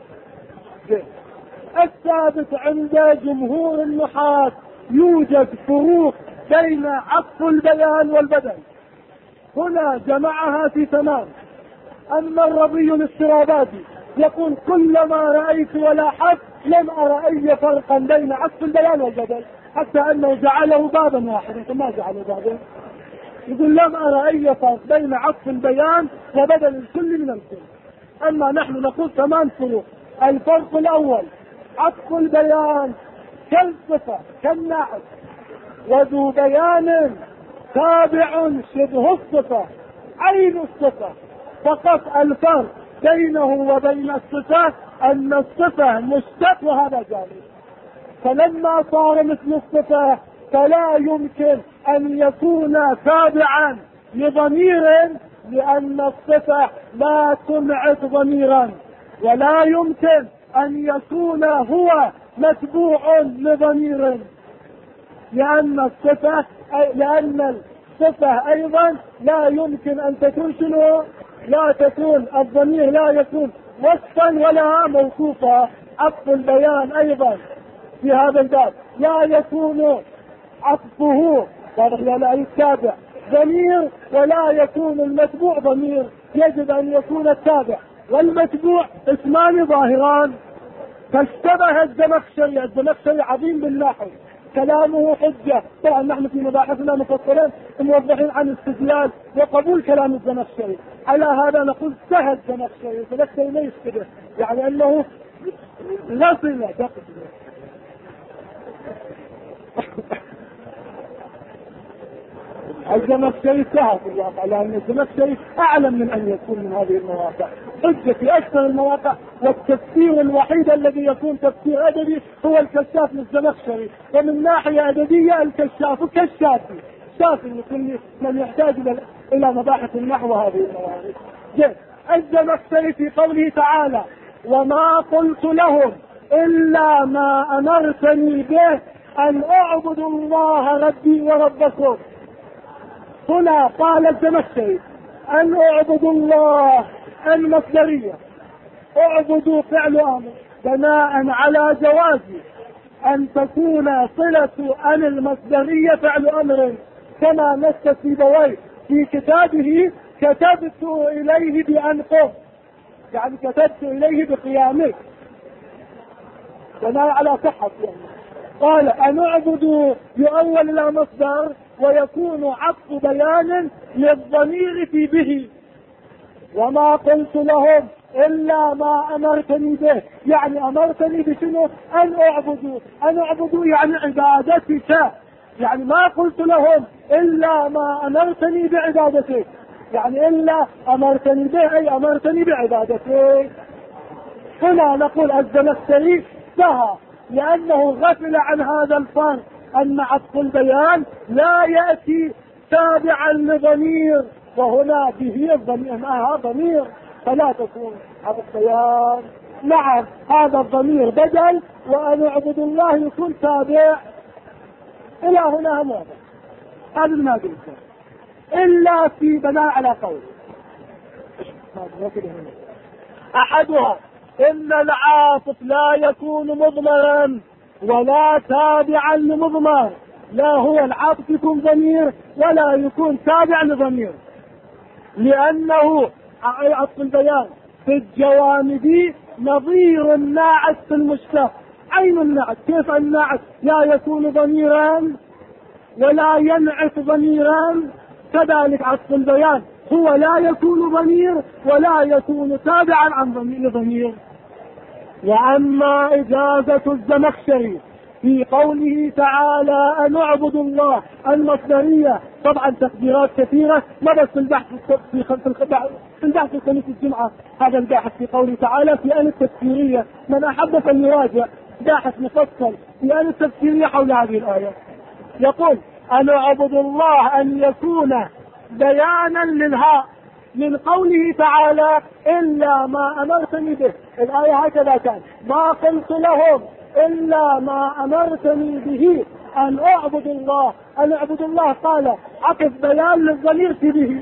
Speaker 1: الثابت عند جمهور النحاة يوجد فروق بين عطف البيان والبدل. هنا جمعها في تمام. أما الرضي الاسترابادي يقول كلما رأيت ولاحظت لم أرى أي فرقا بين عطف البيان والبدل، حتى أنه جعله بابا واحدا، فما جعله بابا. يقول لم أرى أي فرق بين عطف البيان وبدل الكل من الكل. أما نحن نقول 8 فروق. الفرق الأول، عطف البيان كالصفة كالنعت، وذو بيان تابع شبه الصفة عين الصفة. فقط الفرق بينه وبين الصفة أن الصفة مشتق وهذا جانب، فلما صار مثل الصفة فلا يمكن أن يكون تابعا لضمير، لأن الصفة لا تنعت ضميرا، ولا يمكن أن يكون هو متبوع لضمير، لأن الصفة أيضا لا يمكن أن تكون شنو؟ لا تكون الضمير لا يكون وصفا ولا موصوفا. عطف البيان أيضا في هذا الباب لا يكون عطفه لا يتابع ضمير، ولا يكون المتبوع ضمير، يجب أن يكون التابع والمتبوع اسمان ظاهران. فاشتبه الزمخشري، الزمخشري عظيم بالنحو، كلامه حجة. طبعا نحن في مباحثنا مفصلين موضحين عن استدلال وقبول كلام الزمخشري. على هذا نقول سهل الزمخشري، الزمخشري ما يشتبه، يعني أنه غسل الزمخشري سهل في الواقع، لأن الزمخشري أعلم من أن يكون من هذه المواقع، حجة في أكثر المواقع. والتفسير الوحيد الذي يكون تفسير أدبي هو الكشاف للزمخشري، ومن ناحية أدبية الكشاف كالشافي، شافي لكل من يحتاج إلى مباحث النحو هذه المواقع. الزمخشري في قوله تعالى وما قلت لهم إلا ما أمرتني به أن أعبدوا الله ربي وربكم. هنا قال الزمخشري أن أعبدوا الله المصدرية، اعبدوا فعل أمر، بناء على جواز أن تكون صلة أن المصدرية فعل أمر، كما نص سيبويه في كتابه كتبت إليه بأن قم، يعني كتبت إليه بقيامك، بناء على صحة يعني. قال أن اعبدوا يؤول إلى مصدر ويكون عطف بيان للضمير في به. وما قلت لهم إلا ما أمرتني به، يعني أمرتني بشنو؟ أن أعبدوا يعني عبادتك، يعني ما قلت لهم إلا ما أمرتني بعبادتك، يعني إلا أمرتني به أي أمرتني بعبادتك. هنا نقول الزمخشري سهى، لأنه غفل عن هذا الفرق، أن عطف البيان لا يأتي تابعا لضمير، وهنا به الضمير معها ضمير، فلا تكون عطف بيان. نعم هذا الضمير بدل، وأن اعبدوا الله يكون تابع. إلى هنا واضح، هذا ما قلت. إلا في بناء على قول أحدها إن العاطف لا يكون مضمرا ولا تابعا لمضمر، لا هو العاطف يكون ضمير ولا يكون تابع لضمير، لأنه عطف البيان في الجوامد نظير الناعت في المشتق. عين النعت، كيف النعت لا يكون ضميرا ولا ينعت ضميرا، كذلك عطف البيان هو لا يكون ضمير ولا يكون تابعا عن ضمير. وأما إجازة الزمخشري في قوله تعالى أن اعبدوا الله المصدرية، طبعا تقديرات كثيرة، مضت في البحث في خميس الجمعة هذا الباحث في قوله تعالى في آن التفسيرية، من أحب فليراجع باحث مفصل في آن التفسيرية حول هذه الآية. يقول أن اعبدوا الله أن يكون بيانا للهاء من قوله تعالى إلا ما أمرتني به. الآية هكذا كان، ما قلت لهم إلا ما أمرتني به أن أعبد الله. أن أعبد الله قال عطف بيان للضمير به،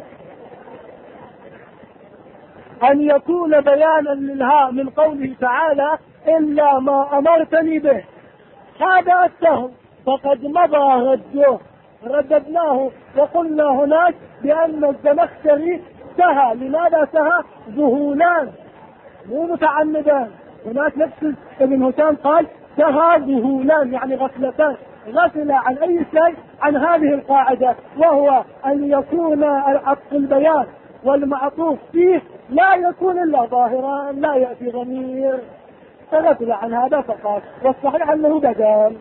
Speaker 1: أن يكون بيانا للهاء من قوله تعالى إلا ما أمرتني به. هذا السهو فقد مضى رده، رددناه وقلنا هناك بأن الزمخشري سهى. لماذا سهى؟ ذهولان مو متعمدان. هناك نفس ابن هشام قال سهى ذهولان يعني غفلتان، غفل عن أي شيء عن هذه القاعدة، وهو أن يكون عطف البيان والمعطوف فيه لا يكون إلا ظاهرا لا يأتي ضمير، فغفل عن هذا فقط، والصحيح أنه بدل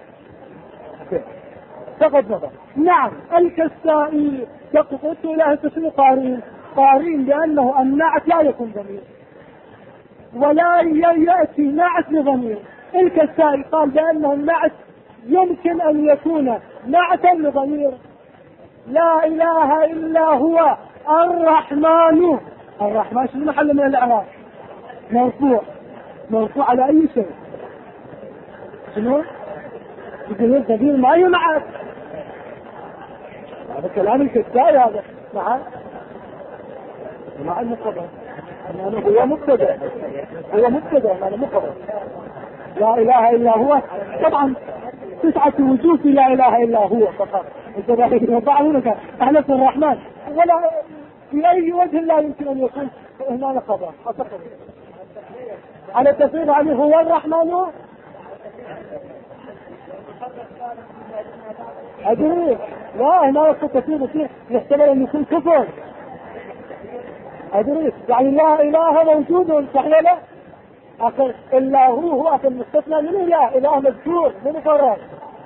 Speaker 1: فقد نظر. نعم الكسائي قلت له تسمي قارين لأنه النعت لا يكون ضمير ولا يأتي نعت لضمير. الكسائي قال بأنه النعت يمكن أن يكون نعتا لضمير. لا إله إلا هو الرحمن. الرحمن شنو محل من الإعراب؟ مرفوع على أي شيء؟ شنو؟ يقول الضمير ما ينعت. هذا كلام الكسائي هذا. نعم مع المقدر هو مبتدأ هذا مقدر. لا إله إلا هو طبعا 9 وجوه لا إله إلا هو فقط. أهل الرحمن ولا في أي وجه لا يمكن أن يكون هنا خبر على التفريغ عنه هو الرحمن. أدري لا هنا التفريغ يحتمل أن يكون كفر. أدري يعني لا إله موجود صحيح لا أخي إلا هو أخي المستثنى من إله مذكور من فرق.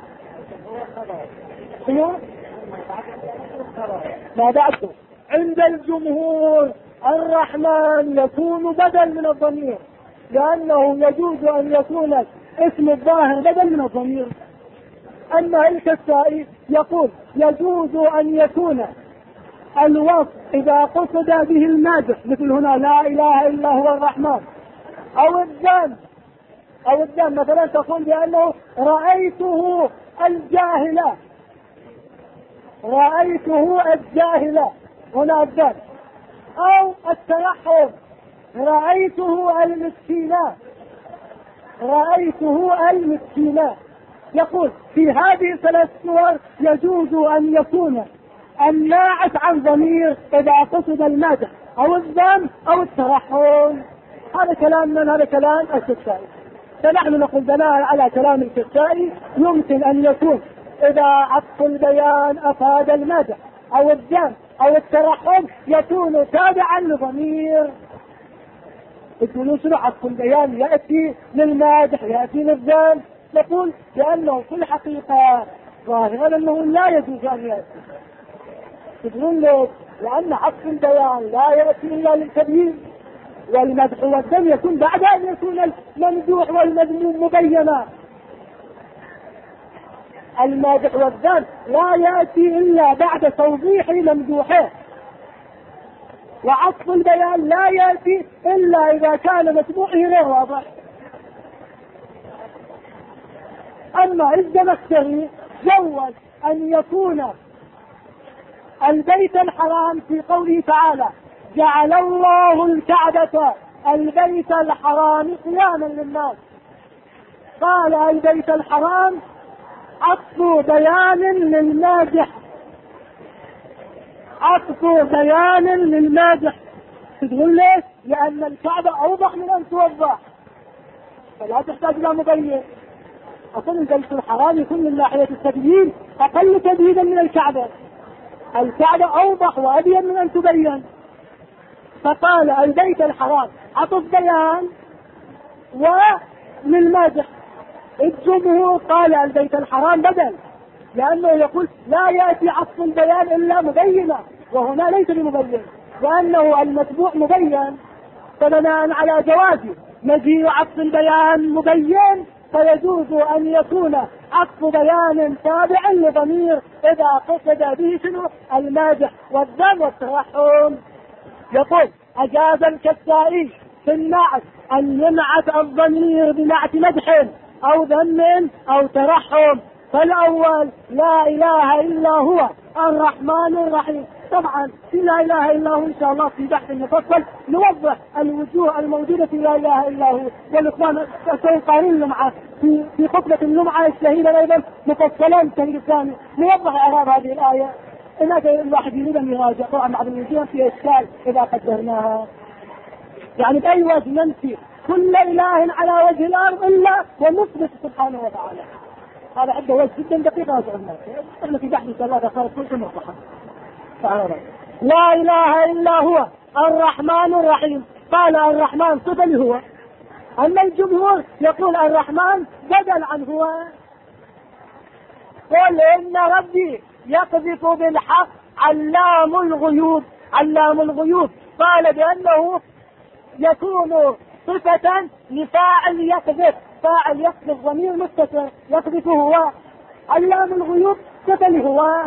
Speaker 1: ما بعده عند الجمهور الرحمن يكون بدل من الضمير، لأنه يجوز أن يكون اسم الظاهر بدل من الضمير. أما الكسائي يقول يجوز أن يكون الوصف إذا قصد به المادح، مثل هنا لا إله إلا هو الرحمن، أو الذم مثلا تقول بأنه رأيته الجاهلة هنا الذم، أو الترحم رأيته المسكينة. يقول في هذه 3 صور يجوز أن يكون الناعت عن ضمير إذا قصد المدح أو الذم أو الترحم. هذا كلام من؟ هذا كلام الكسائي. فنحن نقول بناء على كلام الكسائي يمكن أن يكون إذا عطف البيان أفاد المدح أو الذم أو الترحم يكون تابعا لضمير. يقولون شنو عطف البيان يأتي للمادح يأتي للذم؟ نقول لأنه في الحقيقة ظاهرا أنه لا يجوز أن يأتي. تقولون لك لأن عطف البيان لا يأتي إلا للتبيين، والمدح والذم يكون بعد أن يكون الممدوح والمذموم مبينا. المدح والذم لا يأتي إلا بعد توضيح ممدوحه، وعطف البيان لا يأتي إلا إذا كان متبوعه غير واضح. أما الزمخشري جوز أن يكون
Speaker 2: البيت الحرام في قوله تعالى جعل الله الكعبة البيت الحرام قياما للناس. قال البيت الحرام عطف بيان للمادح، عطف بيان للمادح. تقول ليش؟ لأن الكعبة أوضح من أن توضح، فلا تحتاج إلى مبين. أصلا البيت الحرام يكون من ناحية التبيين أقل تبيينا من الكعبة، الكعبة أوضح وأبين من أن تبين. فقال البيت الحرام عطف بيان وللمادح. الجمهور قال البيت الحرام بدل، لأنه يقول لا يأتي عطف البيان إلا مبينا، وهنا ليس بمبين، لأنه المتبوع مبين. فبناء على جواز مجيء عطف البيان مبين فيجوز أن يكون عطف بيان تابع لضمير إذا قصد به شنو؟ المادح والذم والترحم. يقول أجاز الكسائي في النعت أن ينعت الضمير بنعت مدح أو ذم أو ترحم. فالأول لا إله إلا هو الرحمن الرحيم. طبعا في لا إله إلا هو إن شاء الله في بحث مفصل نوضح الوجوه الموجودة في لا إله إلا هو، والإخوان سيقارن اللمعة في خطبة اللمعة الشهيرة أيضا مفصلا الشهير الثاني نوضح إعراب هذه الآية. هناك الواحد يريد أن يراجع طبعا بعض الوجوه في إشكال إذا قدرناها. يعني بأي وجه ننفي كل إله على وجه الأرض إلا ونثبت سبحانه وتعالى. هذا عنده وجه جدا دقيق راجع الناس. احنا في بحث ان شاء الله دخلت كل مرحبا. لا اله الا هو الرحمن الرحيم. قال الرحمن صفة هو، اما الجمهور يقول الرحمن بدل عن هو. قل ان ربي يقذف بالحق علام الغيوب. علام الغيوب قال بانه يكون صفة لفاعل يقذف، فاعل يقذف ضمير متصل يقذف هو. علام الغيوب صفة هو،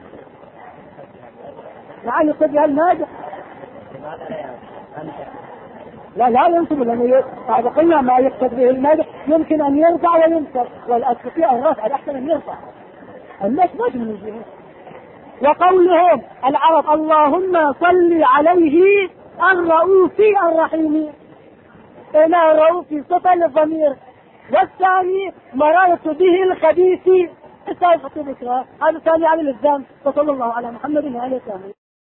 Speaker 2: يعني يقصد بها المادح. لا ينصب، لأنه بعد قلنا ما يقصد به المادح يمكن أن يرفع وينصب، والأصل فيه الرفع الأحسن أن يرفع. الناس مش من الجهة. وقولهم العرب اللهم صل عليه الرؤوف الرحيم، إلى الرؤوف صفة للضمير، والثاني مررت به الخبيث استوفت بكرة. هذا الثاني على الإسلام. وصلى الله على محمد وعلى آله.